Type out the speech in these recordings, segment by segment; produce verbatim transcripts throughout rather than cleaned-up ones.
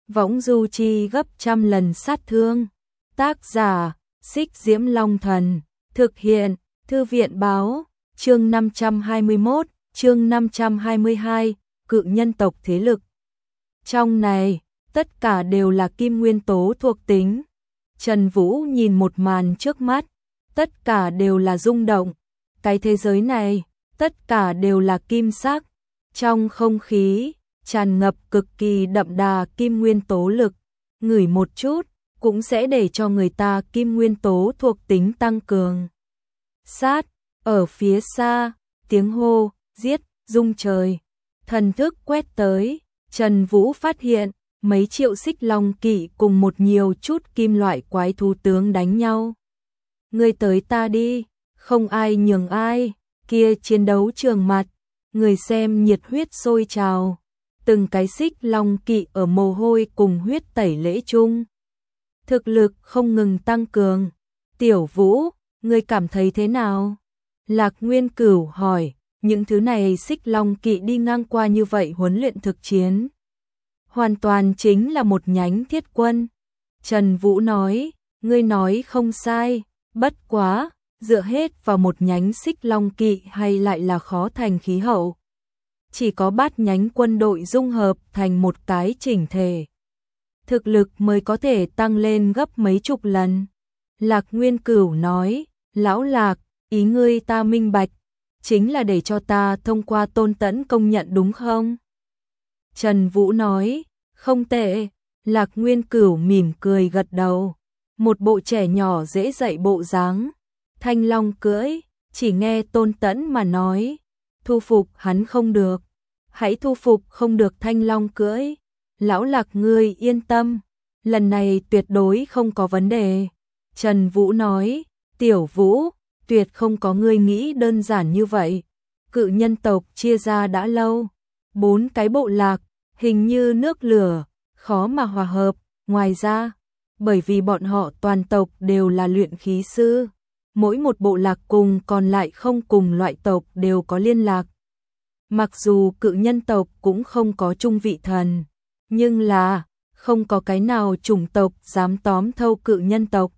võng du chi gấp trăm lần sát thương. Tác giả, Xích Diễm Long Thần, thực hiện, Thư viện Báo, chương năm trăm hai mươi mốt, chương năm trăm hai mươi hai, cự nhân tộc thế lực. Trong này, tất cả đều là kim nguyên tố thuộc tính. Trần Vũ nhìn một màn trước mắt, tất cả đều là rung động. Cái thế giới này, tất cả đều là kim sắc. Trong không khí, tràn ngập cực kỳ đậm đà kim nguyên tố lực. Ngửi một chút, cũng sẽ để cho người ta kim nguyên tố thuộc tính tăng cường. Sát, ở phía xa, tiếng hô, giết, rung trời. Thần thức quét tới, Trần Vũ phát hiện, mấy triệu xích long kỵ cùng một nhiều chút kim loại quái thú tướng đánh nhau. Người tới ta đi, không ai nhường ai, kia chiến đấu trường mặt, người xem nhiệt huyết sôi trào. Từng cái xích long kỵ ở mồ hôi cùng huyết tẩy lễ chung. Thực lực không ngừng tăng cường. Tiểu Vũ, ngươi cảm thấy thế nào? Lạc Nguyên Cửu hỏi, những thứ này xích long kỵ đi ngang qua như vậy huấn luyện thực chiến. Hoàn toàn chính là một nhánh thiết quân. Trần Vũ nói, ngươi nói không sai, bất quá, dựa hết vào một nhánh xích long kỵ hay lại là khó thành khí hậu. Chỉ có bát nhánh quân đội dung hợp thành một cái chỉnh thể. Thực lực mới có thể tăng lên gấp mấy chục lần. Lạc Nguyên Cửu nói, lão Lạc, ý ngươi ta minh bạch, chính là để cho ta thông qua Tôn Tẫn công nhận đúng không? Trần Vũ nói, không tệ. Lạc Nguyên Cửu mỉm cười gật đầu. Một bộ trẻ nhỏ dễ dạy bộ dáng. Thanh long cưỡi, chỉ nghe Tôn Tẫn mà nói. Thu phục hắn không được. Hãy thu phục không được thanh long cưỡi. Lão Lạc ngươi yên tâm. Lần này tuyệt đối không có vấn đề. Trần Vũ nói, Tiểu Vũ, tuyệt không có ngươi nghĩ đơn giản như vậy. Cự nhân tộc chia ra đã lâu. Bốn cái bộ lạc, hình như nước lửa, khó mà hòa hợp. Ngoài ra, bởi vì bọn họ toàn tộc đều là luyện khí sư. Mỗi một bộ lạc cùng còn lại không cùng loại tộc đều có liên lạc. Mặc dù cự nhân tộc cũng không có trung vị thần, nhưng là không có cái nào chủng tộc dám tóm thâu cự nhân tộc.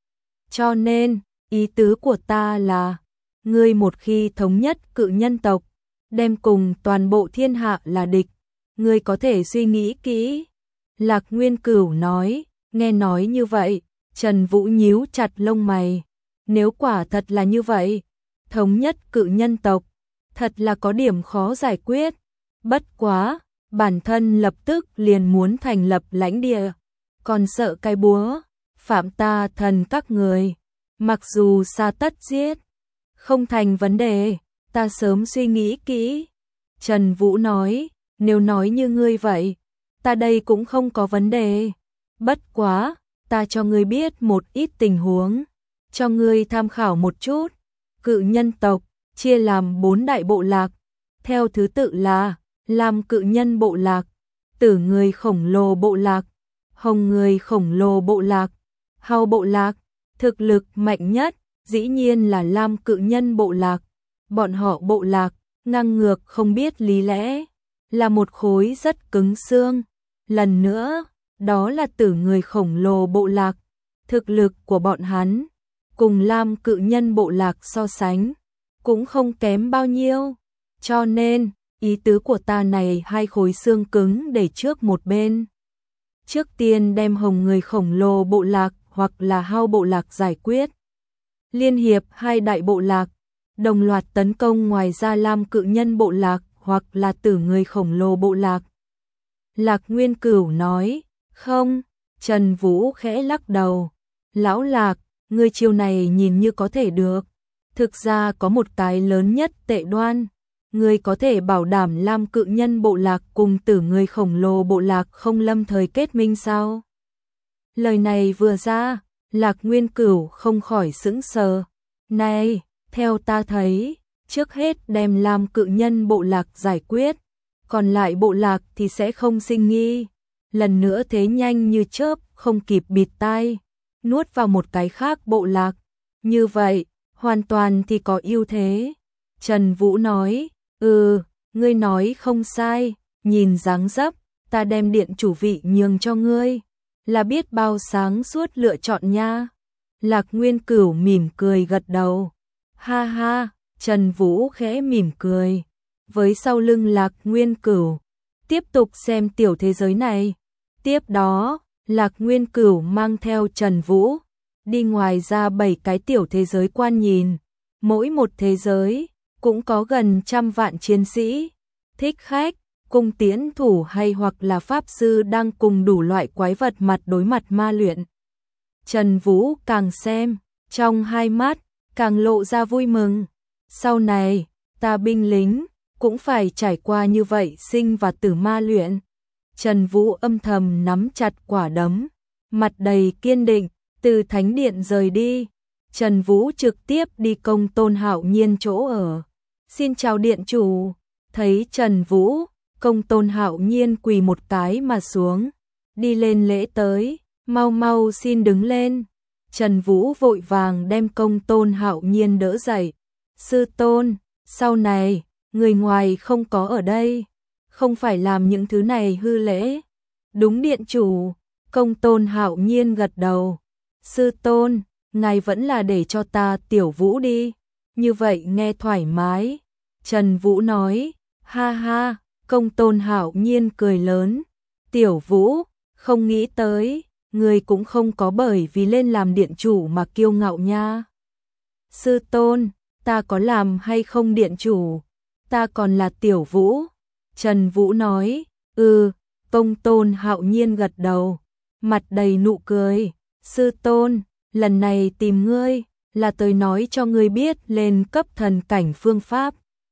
Cho nên, ý tứ của ta là, ngươi một khi thống nhất cự nhân tộc, đem cùng toàn bộ thiên hạ là địch, ngươi có thể suy nghĩ kỹ. Lạc Nguyên Cửu nói, nghe nói như vậy, Trần Vũ nhíu chặt lông mày. Nếu quả thật là như vậy, thống nhất cự nhân tộc, thật là có điểm khó giải quyết. Bất quá, bản thân lập tức liền muốn thành lập lãnh địa, còn sợ cái búa, phạm ta thần các người. Mặc dù xa tất giết, không thành vấn đề, ta sớm suy nghĩ kỹ. Trần Vũ nói, nếu nói như ngươi vậy, ta đây cũng không có vấn đề. Bất quá, ta cho ngươi biết một ít tình huống, cho ngươi tham khảo một chút. Cự nhân tộc chia làm bốn đại bộ lạc, theo thứ tự là Lam cự nhân bộ lạc, Tử người khổng lồ bộ lạc, Hồng người khổng lồ bộ lạc, Hao bộ lạc. Thực lực mạnh nhất dĩ nhiên là Lam cự nhân bộ lạc. Bọn họ bộ lạc ngang ngược không biết lý lẽ, là một khối rất cứng xương. Lần nữa, đó là Tử người khổng lồ bộ lạc. Thực lực của bọn hắn cùng Lam cự nhân bộ lạc so sánh cũng không kém bao nhiêu. Cho nên, ý tứ của ta này hai khối xương cứng để trước một bên. Trước tiên đem Hồng người khổng lồ bộ lạc hoặc là Hao bộ lạc giải quyết. Liên hiệp hai đại bộ lạc, đồng loạt tấn công ngoài ra Lam cự nhân bộ lạc hoặc là Tử người khổng lồ bộ lạc. Lạc Nguyên Cửu nói, không. Trần Vũ khẽ lắc đầu. Lão Lạc, ngươi chiêu này nhìn như có thể được. Thực ra có một cái lớn nhất tệ đoan. Ngươi có thể bảo đảm Lam cự nhân bộ lạc cùng Tử người khổng lồ bộ lạc không lâm thời kết minh sao? Lời này vừa ra, Lạc Nguyên Cửu không khỏi sững sờ. Này, theo ta thấy, trước hết đem Lam cự nhân bộ lạc giải quyết, còn lại bộ lạc thì sẽ không sinh nghi. Lần nữa thế nhanh như chớp, không kịp bịt tai, nuốt vào một cái khác bộ lạc. Như vậy, hoàn toàn thì có ưu thế. Trần Vũ nói, ừ, ngươi nói không sai, nhìn dáng dấp, ta đem điện chủ vị nhường cho ngươi, là biết bao sáng suốt lựa chọn nha. Lạc Nguyên Cửu mỉm cười gật đầu. Ha ha, Trần Vũ khẽ mỉm cười. Với sau lưng Lạc Nguyên Cửu, tiếp tục xem tiểu thế giới này. Tiếp đó, Lạc Nguyên Cửu mang theo Trần Vũ, đi ngoài ra bảy cái tiểu thế giới quan nhìn. Mỗi một thế giới, cũng có gần trăm vạn chiến sĩ, thích khách, cung tiễn thủ hay hoặc là pháp sư đang cùng đủ loại quái vật mặt đối mặt ma luyện. Trần Vũ càng xem, trong hai mắt, càng lộ ra vui mừng. Sau này, ta binh lính, cũng phải trải qua như vậy sinh và tử ma luyện. Trần Vũ âm thầm nắm chặt quả đấm, mặt đầy kiên định, từ thánh điện rời đi. Trần Vũ trực tiếp đi Công Tôn Hạo Nhiên chỗ ở. Xin chào điện chủ. Thấy Trần Vũ, Công Tôn Hạo Nhiên quỳ một cái mà xuống, đi lên lễ tới, mau mau xin đứng lên. Trần Vũ vội vàng đem Công Tôn Hạo Nhiên đỡ dậy. Sư tôn, sau này, người ngoài không có ở đây, không phải làm những thứ này hư lễ. Đúng điện chủ. Công Tôn Hạo Nhiên gật đầu. Sư tôn, ngài vẫn là để cho ta Tiểu Vũ đi, như vậy nghe thoải mái. Trần Vũ nói. Ha ha. Công Tôn Hạo Nhiên cười lớn. Tiểu Vũ, không nghĩ tới, người cũng không có bởi vì lên làm điện chủ mà kiêu ngạo nha. Sư tôn, ta có làm hay không điện chủ, ta còn là Tiểu Vũ. Trần Vũ nói. Ừ. Công Tôn Hạo Nhiên gật đầu, mặt đầy nụ cười. Sư tôn, lần này tìm ngươi, là tới nói cho ngươi biết lên cấp thần cảnh phương pháp.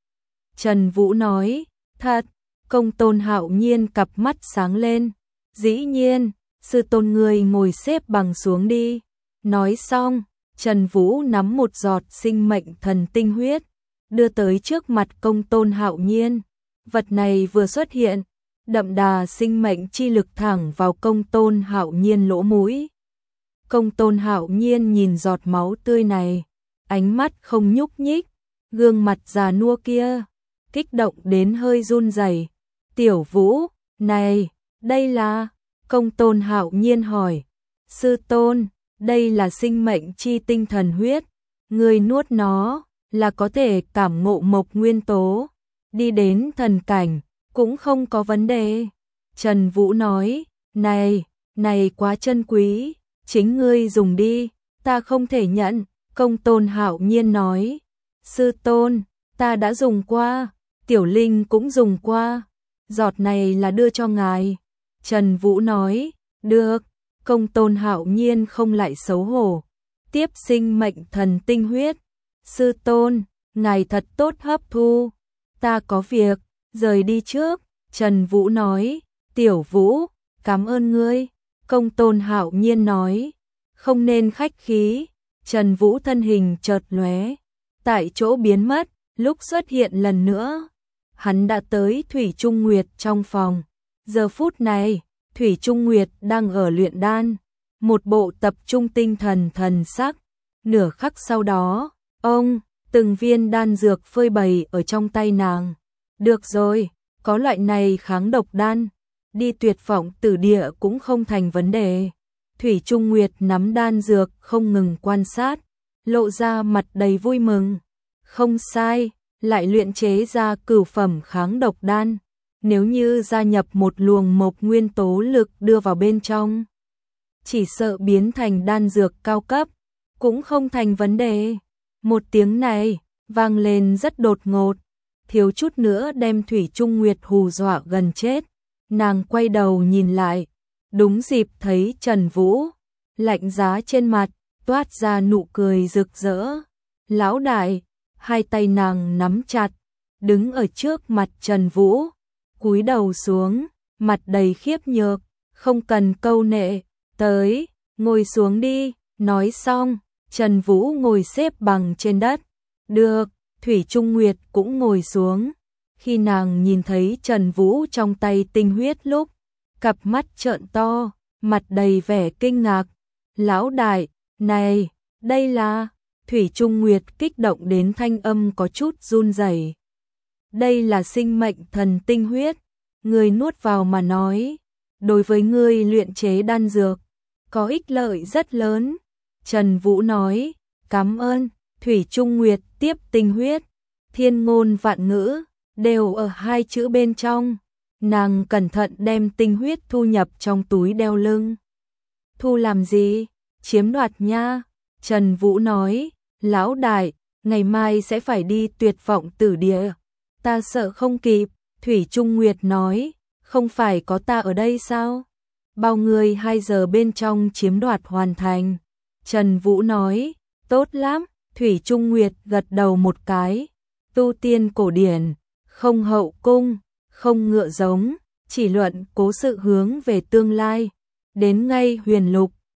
Trần Vũ nói. Thật. Công Tôn Hạo Nhiên cặp mắt sáng lên. Dĩ nhiên, sư tôn ngươi ngồi xếp bằng xuống đi. Nói xong, Trần Vũ nắm một giọt sinh mệnh thần tinh huyết, đưa tới trước mặt Công Tôn Hạo Nhiên. Vật này vừa xuất hiện, đậm đà sinh mệnh chi lực thẳng vào Công Tôn Hạo Nhiên lỗ mũi. Công Tôn Hạo Nhiên nhìn giọt máu tươi này, ánh mắt không nhúc nhích, gương mặt già nua kia, kích động đến hơi run rẩy. Tiểu Vũ, này, đây là... Công Tôn Hạo Nhiên hỏi. Sư tôn, đây là sinh mệnh chi tinh thần huyết, người nuốt nó, là có thể cảm ngộ mộc nguyên tố, đi đến thần cảnh, cũng không có vấn đề. Trần Vũ nói. Này, này quá chân quý, chính ngươi dùng đi, ta không thể nhận. Công Tôn Hạo Nhiên nói. Sư tôn, ta đã dùng qua, Tiểu Linh cũng dùng qua, giọt này là đưa cho ngài. Trần Vũ nói. Được. Công Tôn Hạo Nhiên không lại xấu hổ, tiếp sinh mệnh thần tinh huyết. Sư tôn, ngài thật tốt hấp thu, ta có việc, rời đi trước. Trần Vũ nói. Tiểu Vũ, cảm ơn ngươi. Công Tôn Hạo Nhiên nói. Không nên khách khí. Trần Vũ thân hình chợt lóe, tại chỗ biến mất, lúc xuất hiện lần nữa, hắn đã tới Thủy Trung Nguyệt trong phòng. Giờ phút này, Thủy Trung Nguyệt đang ở luyện đan, một bộ tập trung tinh thần thần sắc. Nửa khắc sau đó, ông, từng viên đan dược phơi bày ở trong tay nàng. Được rồi, có loại này kháng độc đan, đi tuyệt vọng tử địa cũng không thành vấn đề. Thủy Trung Nguyệt nắm đan dược không ngừng quan sát, lộ ra mặt đầy vui mừng. Không sai, lại luyện chế ra cửu phẩm kháng độc đan. Nếu như gia nhập một luồng mộc nguyên tố lực đưa vào bên trong, chỉ sợ biến thành đan dược cao cấp, cũng không thành vấn đề. Một tiếng này, vang lên rất đột ngột, thiếu chút nữa đem Thủy Trung Nguyệt hù dọa gần chết. Nàng quay đầu nhìn lại, đúng dịp thấy Trần Vũ, lạnh giá trên mặt, toát ra nụ cười rực rỡ. Lão đại, hai tay nàng nắm chặt, đứng ở trước mặt Trần Vũ, cúi đầu xuống, mặt đầy khiếp nhược, không cần câu nệ, tới, ngồi xuống đi. Nói xong, Trần Vũ ngồi xếp bằng trên đất. Được. Thủy Trung Nguyệt cũng ngồi xuống. Khi nàng nhìn thấy Trần Vũ trong tay tinh huyết lúc, cặp mắt trợn to, mặt đầy vẻ kinh ngạc. Lão đại, này, đây là... Thủy Trung Nguyệt kích động đến thanh âm có chút run rẩy. Đây là sinh mệnh thần tinh huyết, Ngươi nuốt vào mà nói, đối với ngươi luyện chế đan dược, có ích lợi rất lớn. Trần Vũ nói, cảm ơn. Thủy Trung Nguyệt tiếp tinh huyết, thiên ngôn vạn ngữ, đều ở hai chữ bên trong. Nàng cẩn thận đem tinh huyết thu nhập trong túi đeo lưng. Thu làm gì? Chiếm đoạt nha. Trần Vũ nói, lão đại, ngày mai sẽ phải đi tuyệt vọng tử địa. Ta sợ không kịp. Thủy Trung Nguyệt nói, không phải có ta ở đây sao? Bao người hai giờ bên trong chiếm đoạt hoàn thành. Trần Vũ nói, tốt lắm. Thủy Trung Nguyệt gật đầu một cái. Tu tiên cổ điển, không hậu cung, không ngựa giống, chỉ luận cố sự hướng về tương lai. Đến ngay huyền lục,